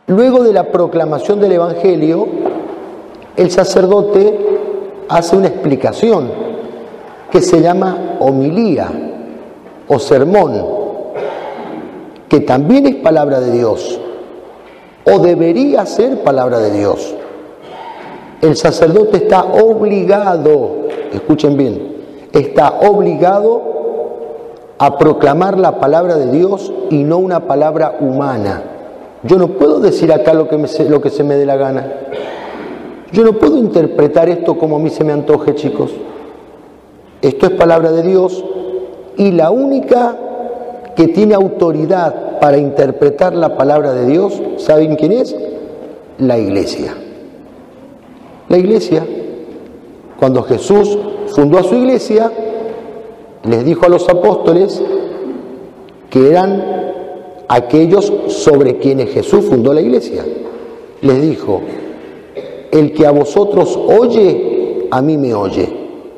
Luego de la proclamación del Evangelio, el sacerdote hace una explicación que se llama homilía o sermón, que también es palabra de Dios, o debería ser palabra de Dios. El sacerdote está obligado, escuchen bien, está obligado a proclamar la palabra de Dios y no una palabra humana. Yo no puedo decir acá lo que se me dé la gana. Yo no puedo interpretar esto como a mí se me antoje, chicos. Esto es palabra de Dios y la única que tiene autoridad para interpretar la palabra de Dios, ¿saben quién es? La Iglesia. La Iglesia, cuando Jesús fundó a su Iglesia, les dijo a los apóstoles que eran aquellos sobre quienes Jesús fundó la Iglesia. Les dijo: el que a vosotros oye, a mí me oye.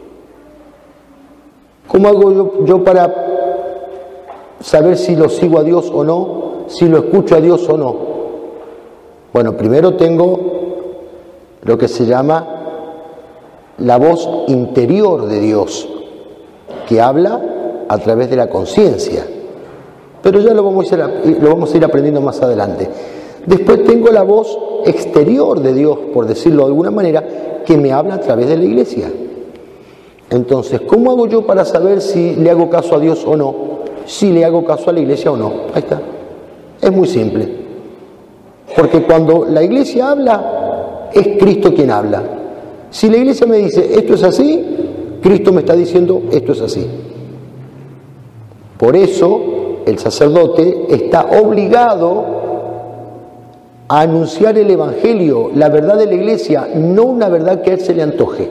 ¿Cómo hago yo para saber si lo sigo a Dios o no? Si lo escucho a Dios o no. Bueno, primero tengo lo que se llama la voz interior de Dios, que habla a través de la conciencia. Pero ya lo vamos a ir aprendiendo más adelante. Después tengo la voz exterior de Dios, por decirlo de alguna manera, que me habla a través de la Iglesia. Entonces, ¿cómo hago yo para saber si le hago caso a Dios o no? Si le hago caso a la Iglesia o no. Ahí está. Es muy simple. Porque cuando la Iglesia habla, es Cristo quien habla. Si la Iglesia me dice esto es así, Cristo me está diciendo esto es así. Por eso el sacerdote está obligado a anunciar el Evangelio, la verdad de la Iglesia, no una verdad que a él se le antoje.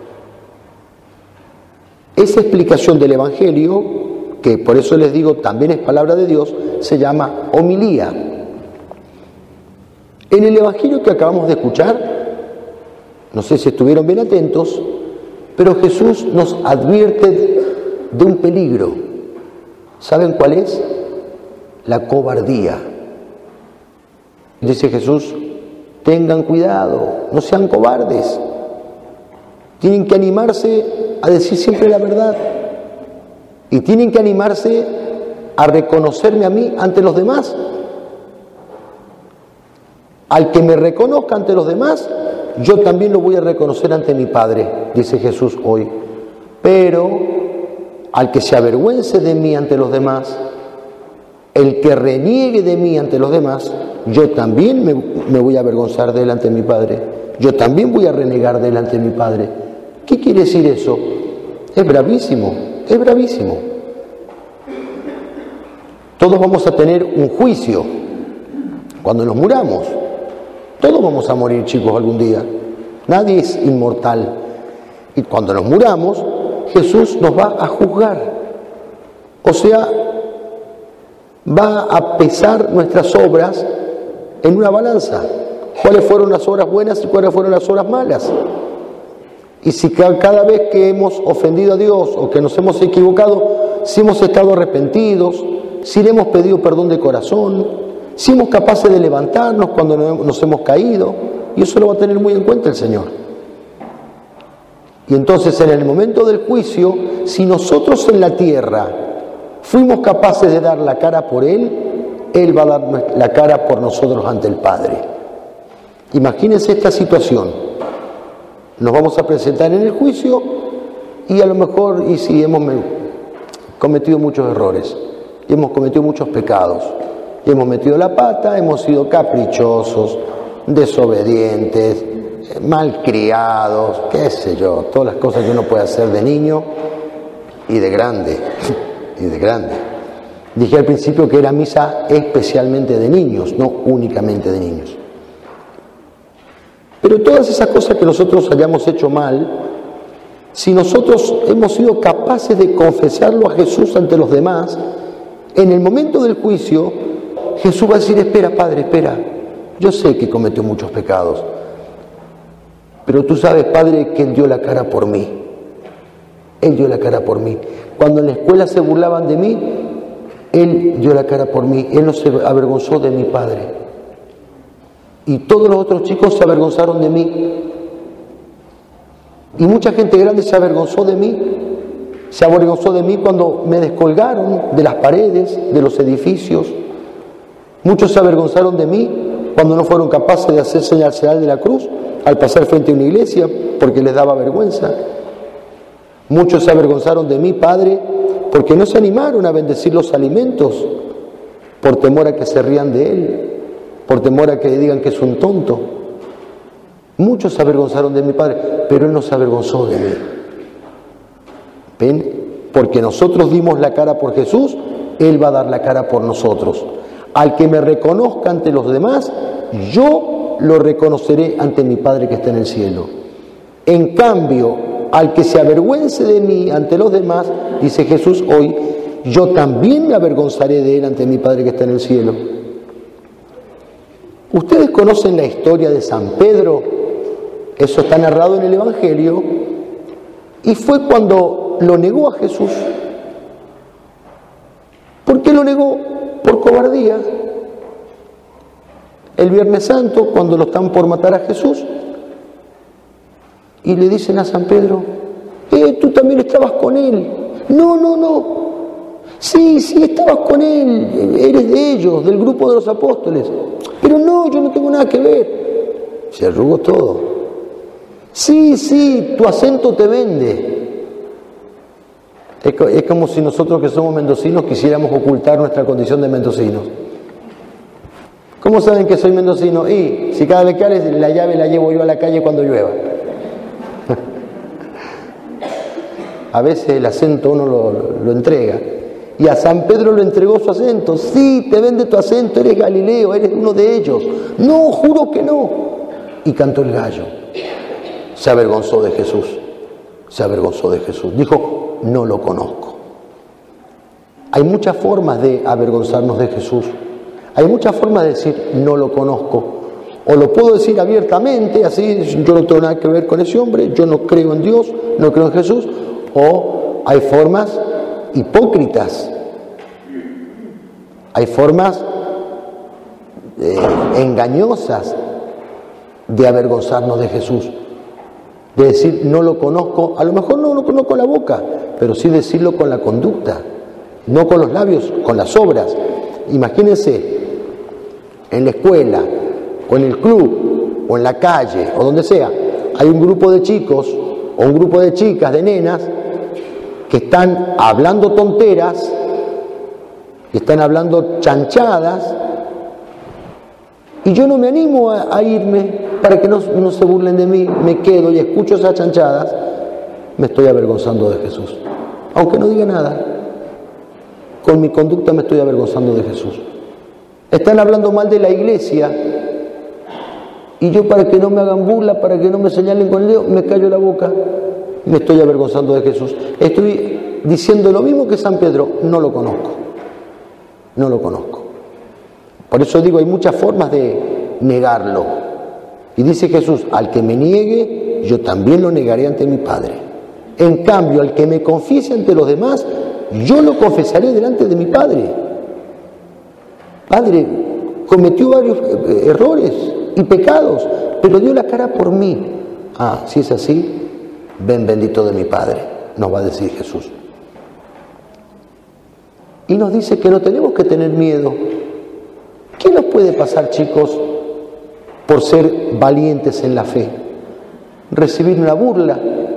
Esa explicación del Evangelio, que por eso les digo también es palabra de Dios, se llama homilía. En el Evangelio que acabamos de escuchar, no sé si estuvieron bien atentos, pero Jesús nos advierte de un peligro. ¿Saben cuál es? La cobardía. Dice Jesús: tengan cuidado, no sean cobardes. Tienen que animarse a decir siempre la verdad. Y tienen que animarse a reconocerme a mí ante los demás. Al que me reconozca ante los demás, yo también lo voy a reconocer ante mi Padre, dice Jesús hoy. Pero al que se avergüence de mí ante los demás, el que reniegue de mí ante los demás, yo también me voy a avergonzar de él ante mi Padre. Yo también voy a renegar de él ante mi Padre. ¿Qué quiere decir eso? Es bravísimo, es bravísimo. Todos vamos a tener un juicio cuando nos muramos. Todos vamos a morir, chicos, algún día. Nadie es inmortal. Y cuando nos muramos, Jesús nos va a juzgar. O sea, va a pesar nuestras obras en una balanza. ¿Cuáles fueron las obras buenas y cuáles fueron las obras malas? Y si cada vez que hemos ofendido a Dios o que nos hemos equivocado, si hemos estado arrepentidos, si le hemos pedido perdón de corazón, si somos capaces de levantarnos cuando nos hemos caído, y eso lo va a tener muy en cuenta el Señor. Y entonces en el momento del juicio, si nosotros en la tierra fuimos capaces de dar la cara por Él, Él va a dar la cara por nosotros ante el Padre. Imagínense esta situación. Nos vamos a presentar en el juicio y a lo mejor, y si hemos cometido muchos errores, y hemos cometido muchos pecados, y hemos metido la pata, hemos sido caprichosos, desobedientes, malcriados, qué sé yo, todas las cosas que uno puede hacer de niño y de grande, y de grande. Dije al principio que era misa especialmente de niños, no únicamente de niños. Pero todas esas cosas que nosotros hayamos hecho mal, si nosotros hemos sido capaces de confesarlo a Jesús ante los demás, en el momento del juicio, Jesús va a decir: espera, Padre, espera, yo sé que cometió muchos pecados, pero tú sabes, Padre, que Él dio la cara por mí. Él dio la cara por mí. Cuando en la escuela se burlaban de mí, Él dio la cara por mí. Él no se avergonzó de mi Padre. Y todos los otros chicos se avergonzaron de mí. Y mucha gente grande se avergonzó de mí. Se avergonzó de mí cuando me descolgaron de las paredes, de los edificios. Muchos se avergonzaron de mí cuando no fueron capaces de hacer señal de la cruz al pasar frente a una iglesia porque les daba vergüenza. Muchos se avergonzaron de mí, Padre, porque no se animaron a bendecir los alimentos por temor a que se rían de Él, por temor a que digan que es un tonto. Muchos se avergonzaron de mi Padre, pero Él no se avergonzó de mí. ¿Ven? Porque nosotros dimos la cara por Jesús, Él va a dar la cara por nosotros. Al que me reconozca ante los demás, yo lo reconoceré ante mi Padre que está en el cielo. En cambio, al que se avergüence de mí ante los demás, dice Jesús hoy, yo también me avergonzaré de él ante mi Padre que está en el cielo. Ustedes conocen la historia de San Pedro, eso está narrado en el Evangelio, y fue cuando lo negó a Jesús. ¿Por qué lo negó? Por cobardía. El Viernes Santo, cuando lo están por matar a Jesús, y le dicen a San Pedro, tú también estabas con él. No. Sí, estabas con él, eres de ellos, del grupo de los apóstoles. Pero no, yo no tengo nada que ver. Se arrugó todo. Sí, tu acento te vende. Es como si nosotros que somos mendocinos quisiéramos ocultar nuestra condición de mendocinos. ¿Cómo saben que soy mendocino? Y si cada vez que hables la llave la llevo yo a la calle cuando llueva. A veces el acento uno lo entrega. Y a San Pedro lo entregó su acento. Sí, te vende tu acento, eres Galileo, eres uno de ellos. No, juro que no. Y cantó el gallo. Se avergonzó de Jesús. Dijo, no lo conozco. Hay muchas formas de avergonzarnos de Jesús. Hay muchas formas de decir, no lo conozco. O lo puedo decir abiertamente, así, yo no tengo nada que ver con ese hombre, yo no creo en Dios, no creo en Jesús. O hay formas hipócritas, hay formas engañosas de avergonzarnos de Jesús, de decir no lo conozco, a lo mejor no lo conozco con la boca, pero sí decirlo con la conducta, no con los labios, con las obras. Imagínense, en la escuela, o en el club, o en la calle, o donde sea, hay un grupo de chicos, o un grupo de chicas, de nenas, que están hablando tonteras, que están hablando chanchadas, y yo no me animo a irme para que no se burlen de mí, me quedo y escucho esas chanchadas, me estoy avergonzando de Jesús. Aunque no diga nada, con mi conducta me estoy avergonzando de Jesús. Están hablando mal de la iglesia, y yo para que no me hagan burla, para que no me señalen con el dedo, me callo la boca. Me estoy avergonzando de Jesús. Estoy diciendo lo mismo que San Pedro, no lo conozco. Por eso digo, hay muchas formas de negarlo. Y dice Jesús, al que me niegue, yo también lo negaré ante mi Padre. En cambio, al que me confiese ante los demás, yo lo confesaré delante de mi Padre. Padre, cometió varios errores y pecados, pero dio la cara por mí. Si es así, ven bendito de mi Padre, nos va a decir Jesús. Y nos dice que no tenemos que tener miedo. ¿Qué nos puede pasar, chicos, por ser valientes en la fe? Recibir una burla.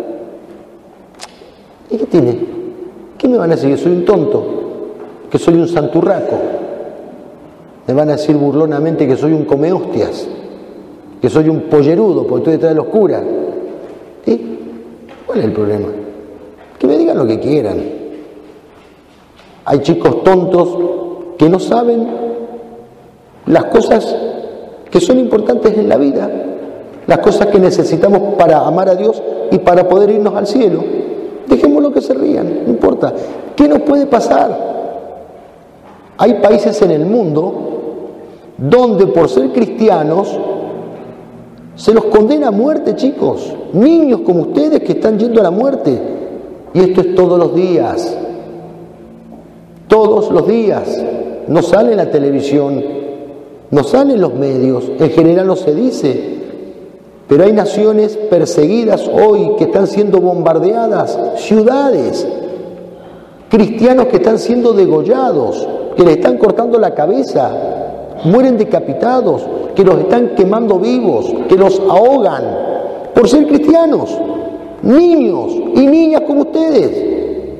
¿Y qué tiene? ¿Qué me van a decir? Que soy un tonto, que soy un santurraco. Me van a decir burlonamente que soy un comehostias, que soy un pollerudo porque estoy detrás de los curas. ¿Y cuál es el problema? Que me digan lo que quieran. Hay chicos tontos que no saben las cosas que son importantes en la vida, las cosas que necesitamos para amar a Dios y para poder irnos al cielo. Dejémoslo que se rían, no importa. ¿Qué nos puede pasar? Hay países en el mundo donde por ser cristianos se los condena a muerte, chicos. Niños como ustedes que están yendo a la muerte. Y esto es todos los días. Todos los días. No sale en la televisión. No salen los medios, en general no se dice, pero hay naciones perseguidas hoy que están siendo bombardeadas, ciudades, cristianos que están siendo degollados, que les están cortando la cabeza, mueren decapitados, que los están quemando vivos, que los ahogan por ser cristianos, niños y niñas como ustedes.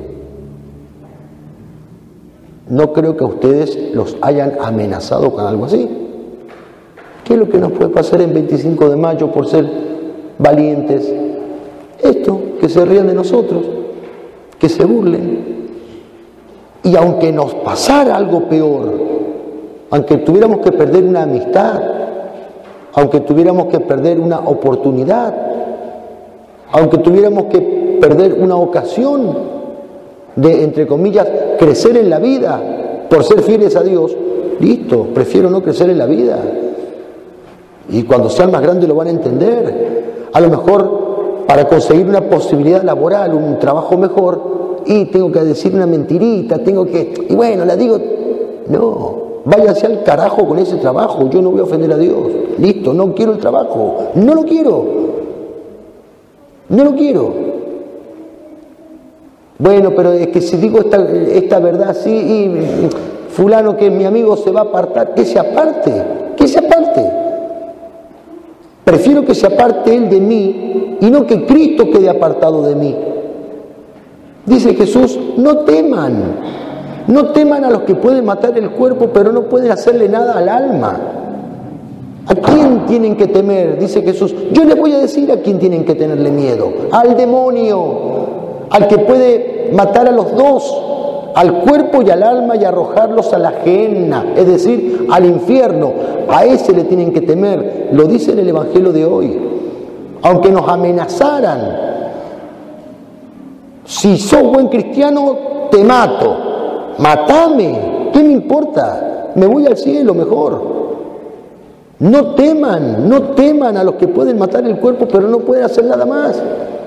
No creo que a ustedes los hayan amenazado con algo así. ¿Qué es lo que nos puede pasar en 25 de mayo por ser valientes? Esto, que se rían de nosotros, que se burlen. Y aunque nos pasara algo peor, aunque tuviéramos que perder una amistad, aunque tuviéramos que perder una oportunidad, aunque tuviéramos que perder una ocasión de, entre comillas, crecer en la vida por ser fieles a Dios, listo, prefiero no crecer en la vida. Y cuando sean más grandes lo van a entender. A lo mejor para conseguir una posibilidad laboral, un trabajo mejor, y tengo que decir una mentirita, y bueno, la digo, no, váyase al carajo con ese trabajo, yo no voy a ofender a Dios, listo, no quiero el trabajo, no lo quiero. Bueno, pero es que si digo esta verdad así, y fulano que mi amigo se va a apartar, que se aparte. Prefiero que se aparte él de mí y no que Cristo quede apartado de mí. Dice Jesús, no teman a los que pueden matar el cuerpo, pero no pueden hacerle nada al alma. ¿A quién tienen que temer? Dice Jesús. Yo les voy a decir a quién tienen que tenerle miedo. Al demonio, al que puede matar a los dos, al cuerpo y al alma, y arrojarlos a la gehenna, es decir, al infierno. A ese le tienen que temer. Lo dice en el Evangelio de hoy. Aunque nos amenazaran, si sos buen cristiano, te mato. Matame, ¿qué me importa? Me voy al cielo mejor. No teman a los que pueden matar el cuerpo, pero no pueden hacer nada más.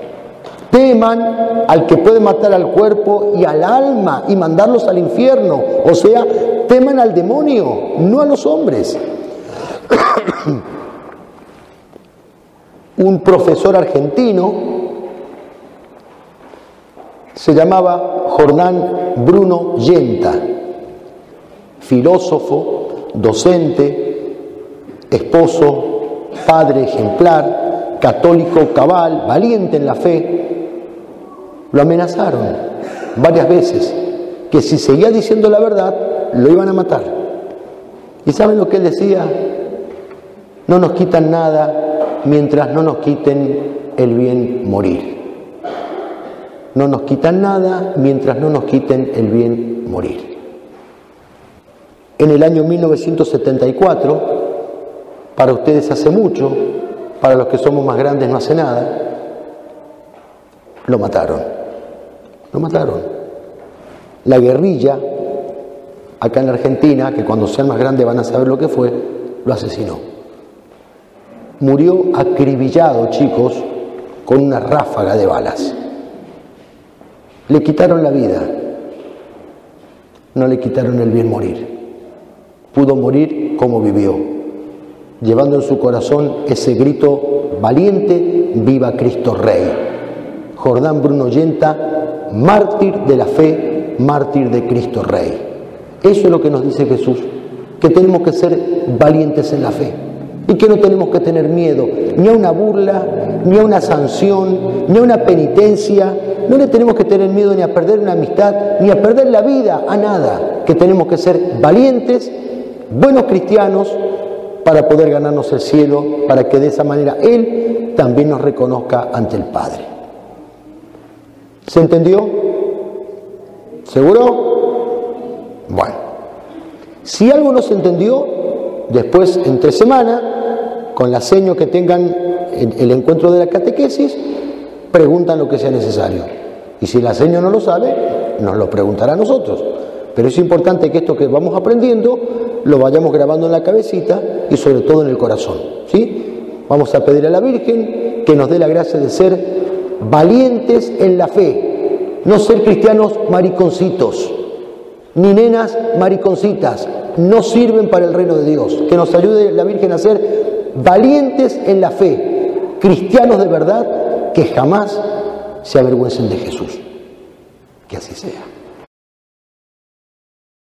Teman al que puede matar al cuerpo y al alma y mandarlos al infierno. O sea, teman al demonio, no a los hombres. Un profesor argentino se llamaba Jordán Bruno Yenta, filósofo, docente, esposo, padre ejemplar, católico cabal, valiente en la fe. Lo amenazaron varias veces que si seguía diciendo la verdad lo iban a matar. ¿Y saben lo que él decía? No nos quitan nada mientras no nos quiten el bien morir. No nos quitan nada mientras no nos quiten el bien morir. En el año 1974, para ustedes hace mucho, para los que somos más grandes no hace nada, lo mataron. La guerrilla, acá en la Argentina, que cuando sean más grandes van a saber lo que fue, lo asesinó. Murió acribillado, chicos, con una ráfaga de balas. Le quitaron la vida, no le quitaron el bien morir. Pudo morir como vivió, llevando en su corazón ese grito valiente: ¡Viva Cristo Rey! Jordán Bruno Yenta, mártir de la fe, mártir de Cristo Rey. Eso es lo que nos dice Jesús, que tenemos que ser valientes en la fe y que no tenemos que tener miedo ni a una burla, ni a una sanción, ni a una penitencia. No le tenemos que tener miedo ni a perder una amistad, ni a perder la vida, a nada. Que tenemos que ser valientes, buenos cristianos, para poder ganarnos el cielo, para que de esa manera Él también nos reconozca ante el Padre. ¿Se entendió? ¿Seguro? Bueno, si algo no se entendió, después entre semana, con la seño que tengan el encuentro de la catequesis, preguntan lo que sea necesario. Y si la seño no lo sabe, nos lo preguntará a nosotros. Pero es importante que esto que vamos aprendiendo lo vayamos grabando en la cabecita y sobre todo en el corazón, ¿sí? Vamos a pedir a la Virgen que nos dé la gracia de ser valientes en la fe, no ser cristianos mariconcitos, ni nenas mariconcitas, no sirven para el reino de Dios. Que nos ayude la Virgen a ser valientes en la fe, cristianos de verdad, que jamás se avergüencen de Jesús. Que así sea.